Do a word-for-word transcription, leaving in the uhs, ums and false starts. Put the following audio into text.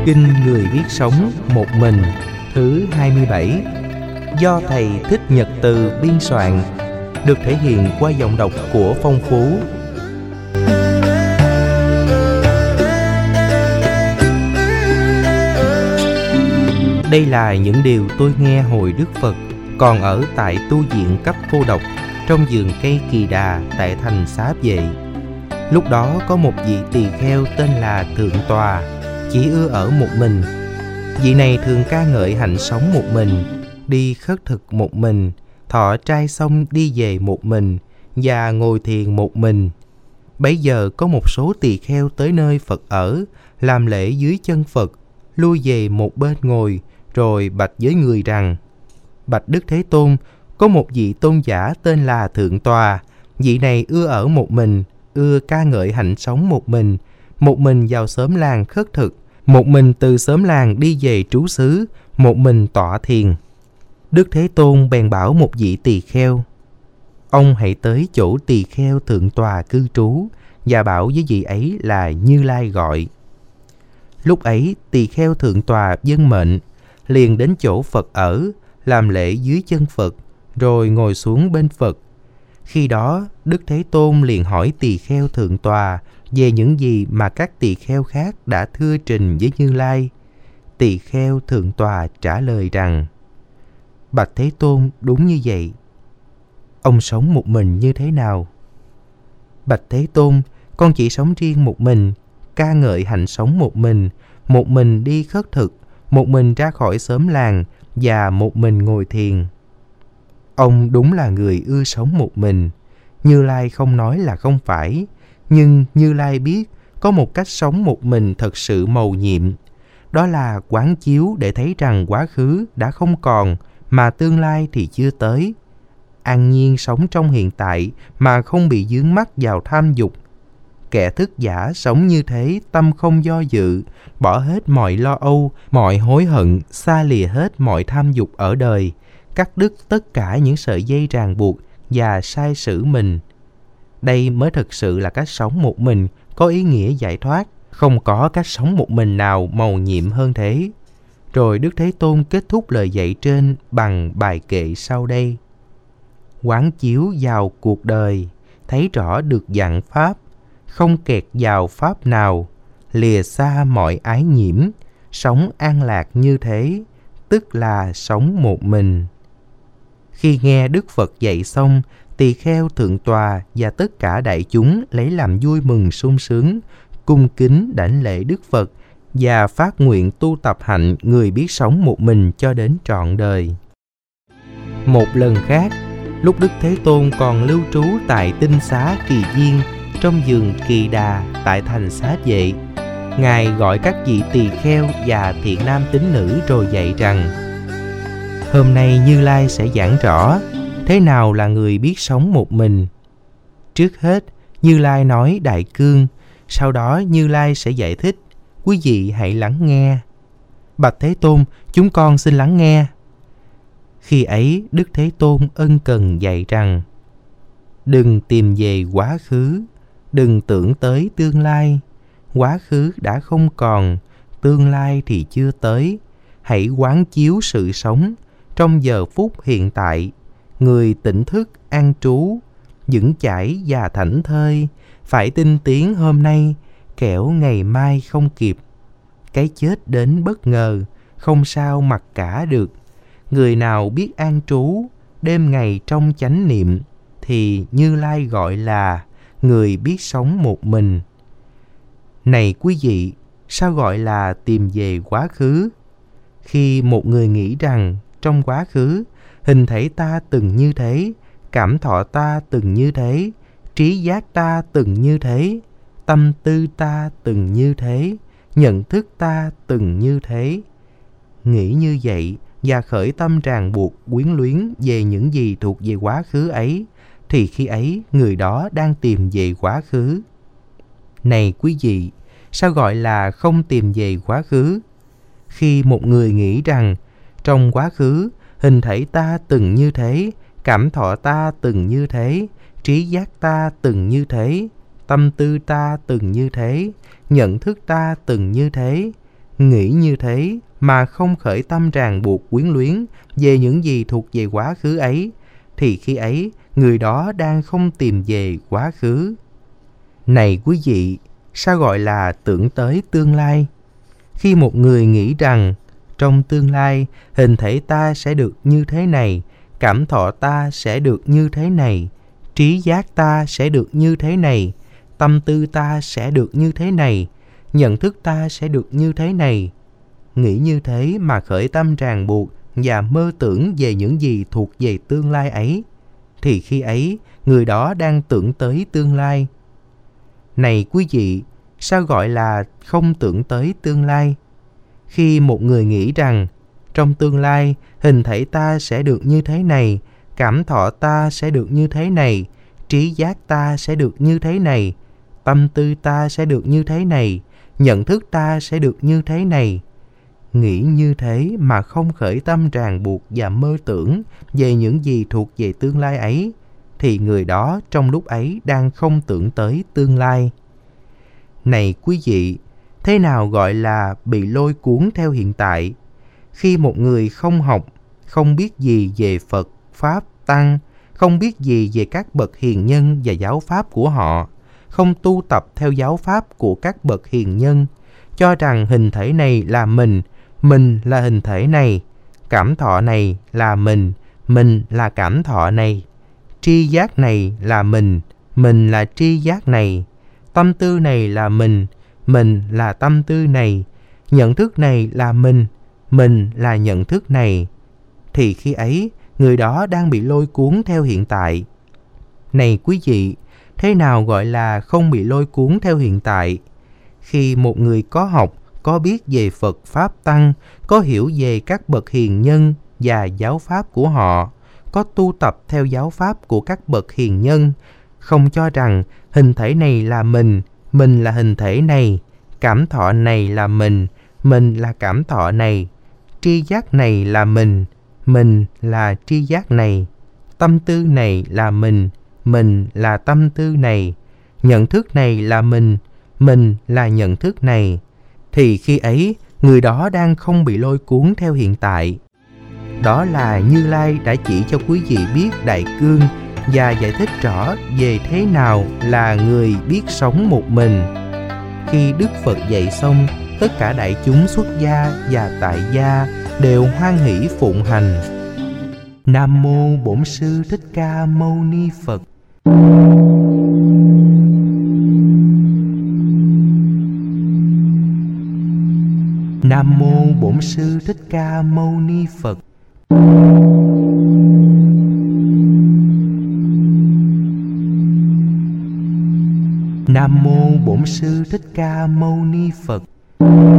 Kinh Người Biết Sống Một Mình thứ hai mươi bảy do Thầy Thích Nhật Từ biên soạn, được thể hiện qua giọng đọc của Phong Phú. Đây là những điều tôi nghe hồi Đức Phật còn ở tại tu viện cấp cô độc trong vườn cây Kỳ Đà tại thành Xá Vệ. Lúc đó có một vị tỳ kheo tên là Thượng Tòa, chỉ ưa ở một mình. Vị này thường ca ngợi hạnh sống một mình, đi khất thực một mình, thọ trai xong đi về một mình và ngồi thiền một mình. Bấy giờ có một số tỳ kheo tới nơi Phật ở, làm lễ dưới chân Phật, lui về một bên ngồi, rồi bạch với người rằng: Bạch Đức Thế Tôn, có một vị tôn giả tên là Thượng Tòa. Vị này ưa ở một mình, ưa ca ngợi hạnh sống một mình, một mình vào xóm làng khất thực, một mình từ xóm làng đi về trú xứ, một mình tọa thiền. Đức Thế Tôn bèn bảo một vị tỳ kheo: Ông hãy tới chỗ tỳ kheo Thượng Tòa cư trú và bảo với vị ấy là Như Lai gọi. Lúc ấy tỳ kheo Thượng Tòa vâng mệnh, liền đến chỗ Phật ở, làm lễ dưới chân Phật, rồi ngồi xuống bên Phật. Khi đó Đức Thế Tôn liền hỏi tỳ kheo Thượng Tòa về những gì mà các tỳ kheo khác đã thưa trình với Như Lai. Tỳ kheo Thượng Tòa trả lời rằng: Bạch Thế Tôn, đúng như vậy. Ông sống một mình như thế nào? Bạch Thế Tôn, con chỉ sống riêng một mình, ca ngợi hạnh sống một mình, một mình đi khất thực, một mình ra khỏi xóm làng và một mình ngồi thiền. Ông đúng là người ưa sống một mình. Như Lai không nói là không phải, nhưng Như Lai biết có một cách sống một mình thật sự mầu nhiệm. Đó là quán chiếu để thấy rằng quá khứ đã không còn, mà tương lai thì chưa tới. An nhiên sống trong hiện tại mà không bị vướng mắc vào tham dục. Kẻ thức giả sống như thế, tâm không do dự, bỏ hết mọi lo âu, mọi hối hận, xa lìa hết mọi tham dục ở đời, cắt đứt tất cả những sợi dây ràng buộc và sai sử mình. Đây mới thực sự là cách sống một mình có ý nghĩa giải thoát. Không có cách sống một mình nào mầu nhiệm hơn thế. Rồi Đức Thế Tôn kết thúc lời dạy trên bằng bài kệ sau đây: Quán chiếu vào cuộc đời, thấy rõ được dạng pháp, không kẹt vào pháp nào, lìa xa mọi ái nhiễm, sống an lạc như thế, tức là sống một mình. Khi nghe Đức Phật dạy xong, tỳ kheo Thượng Tòa và tất cả đại chúng lấy làm vui mừng sung sướng, cung kính đảnh lễ Đức Phật và phát nguyện tu tập hạnh người biết sống một mình cho đến trọn đời. Một lần khác, lúc Đức Thế Tôn còn lưu trú tại tinh xá Kỳ Viên trong vườn Kỳ Đà tại thành Xá Vệ, Ngài gọi các vị tỳ kheo và thiện nam tín nữ rồi dạy rằng: Hôm nay Như Lai sẽ giảng rõ thế nào là người biết sống một mình. Trước hết, Như Lai nói đại cương, sau đó Như Lai sẽ giải thích. Quý vị hãy lắng nghe. Bạch Thế Tôn, chúng con xin lắng nghe. Khi ấy, Đức Thế Tôn ân cần dạy rằng: Đừng tìm về quá khứ, đừng tưởng tới tương lai. Quá khứ đã không còn, tương lai thì chưa tới. Hãy quán chiếu sự sống trong giờ phút hiện tại. Người tỉnh thức an trú, vững chãi và thảnh thơi, phải tinh tiến hôm nay, kẻo ngày mai không kịp. Cái chết đến bất ngờ, không sao mặc cả được. Người nào biết an trú, đêm ngày trong chánh niệm, thì Như Lai gọi là người biết sống một mình. Này quý vị, sao gọi là tìm về quá khứ? Khi một người nghĩ rằng trong quá khứ, hình thể ta từng như thế, cảm thọ ta từng như thế, trí giác ta từng như thế, tâm tư ta từng như thế, nhận thức ta từng như thế. Nghĩ như vậy và khởi tâm ràng buộc quyến luyến về những gì thuộc về quá khứ ấy, thì khi ấy người đó đang tìm về quá khứ. Này quý vị, sao gọi là không tìm về quá khứ? Khi một người nghĩ rằng trong quá khứ, hình thể ta từng như thế, cảm thọ ta từng như thế, trí giác ta từng như thế, tâm tư ta từng như thế, nhận thức ta từng như thế, Nghĩ như thế mà không khởi tâm ràng buộc quyến luyến về những gì thuộc về quá khứ ấy, thì khi ấy người đó đang không tìm về quá khứ. Này quý vị, sao gọi là tưởng tới tương lai? Khi một người nghĩ rằng trong tương lai hình thể ta sẽ được như thế này, cảm thọ ta sẽ được như thế này, trí giác ta sẽ được như thế này, tâm tư ta sẽ được như thế này, nhận thức ta sẽ được như thế này. Nghĩ như thế mà khởi tâm ràng buộc và mơ tưởng về những gì thuộc về tương lai ấy, thì khi ấy người đó đang tưởng tới tương lai. Này quý vị, sao gọi là không tưởng tới tương lai? Khi một người nghĩ rằng trong tương lai hình thể ta sẽ được như thế này, cảm thọ ta sẽ được như thế này, trí giác ta sẽ được như thế này, tâm tư ta sẽ được như thế này, nhận thức ta sẽ được như thế này. Nghĩ như thế mà không khởi tâm ràng buộc và mơ tưởng về những gì thuộc về tương lai ấy, thì người đó trong lúc ấy đang không tưởng tới tương lai. Này quý vị, thế nào gọi là bị lôi cuốn theo hiện tại? Khi một người không học, không biết gì về Phật, Pháp, Tăng, không biết gì về các bậc hiền nhân và giáo pháp của họ, không tu tập theo giáo pháp của các bậc hiền nhân, cho rằng hình thể này là mình, mình là hình thể này, cảm thọ này là mình, mình là cảm thọ này, tri giác này là mình, mình là tri giác này, tâm tư này là mình, mình là tâm tư này, nhận thức này là mình, mình là nhận thức này, thì khi ấy người đó đang bị lôi cuốn theo hiện tại. Này quý vị, thế nào gọi là không bị lôi cuốn theo hiện tại? Khi một người có học, có biết về Phật, Pháp, Tăng, có hiểu về các bậc hiền nhân và giáo pháp của họ, có tu tập theo giáo pháp của các bậc hiền nhân, không cho rằng hình thể này là mình, mình là hình thể này, cảm thọ này là mình, mình là cảm thọ này, tri giác này là mình, mình là tri giác này, tâm tư này là mình, mình là tâm tư này, nhận thức này là mình, mình là nhận thức này, thì khi ấy người đó đang không bị lôi cuốn theo hiện tại. Đó là Như Lai đã chỉ cho quý vị biết đại cương và giải thích rõ về thế nào là người biết sống một mình. Khi Đức Phật dạy xong, tất cả đại chúng xuất gia và tại gia đều hoan hỷ phụng hành. Nam mô Bổn Sư Thích Ca Mâu Ni Phật. Nam mô Bổn Sư Thích Ca Mâu Ni Phật. Nam mô Bổn Sư Thích Ca Mâu Ni Phật.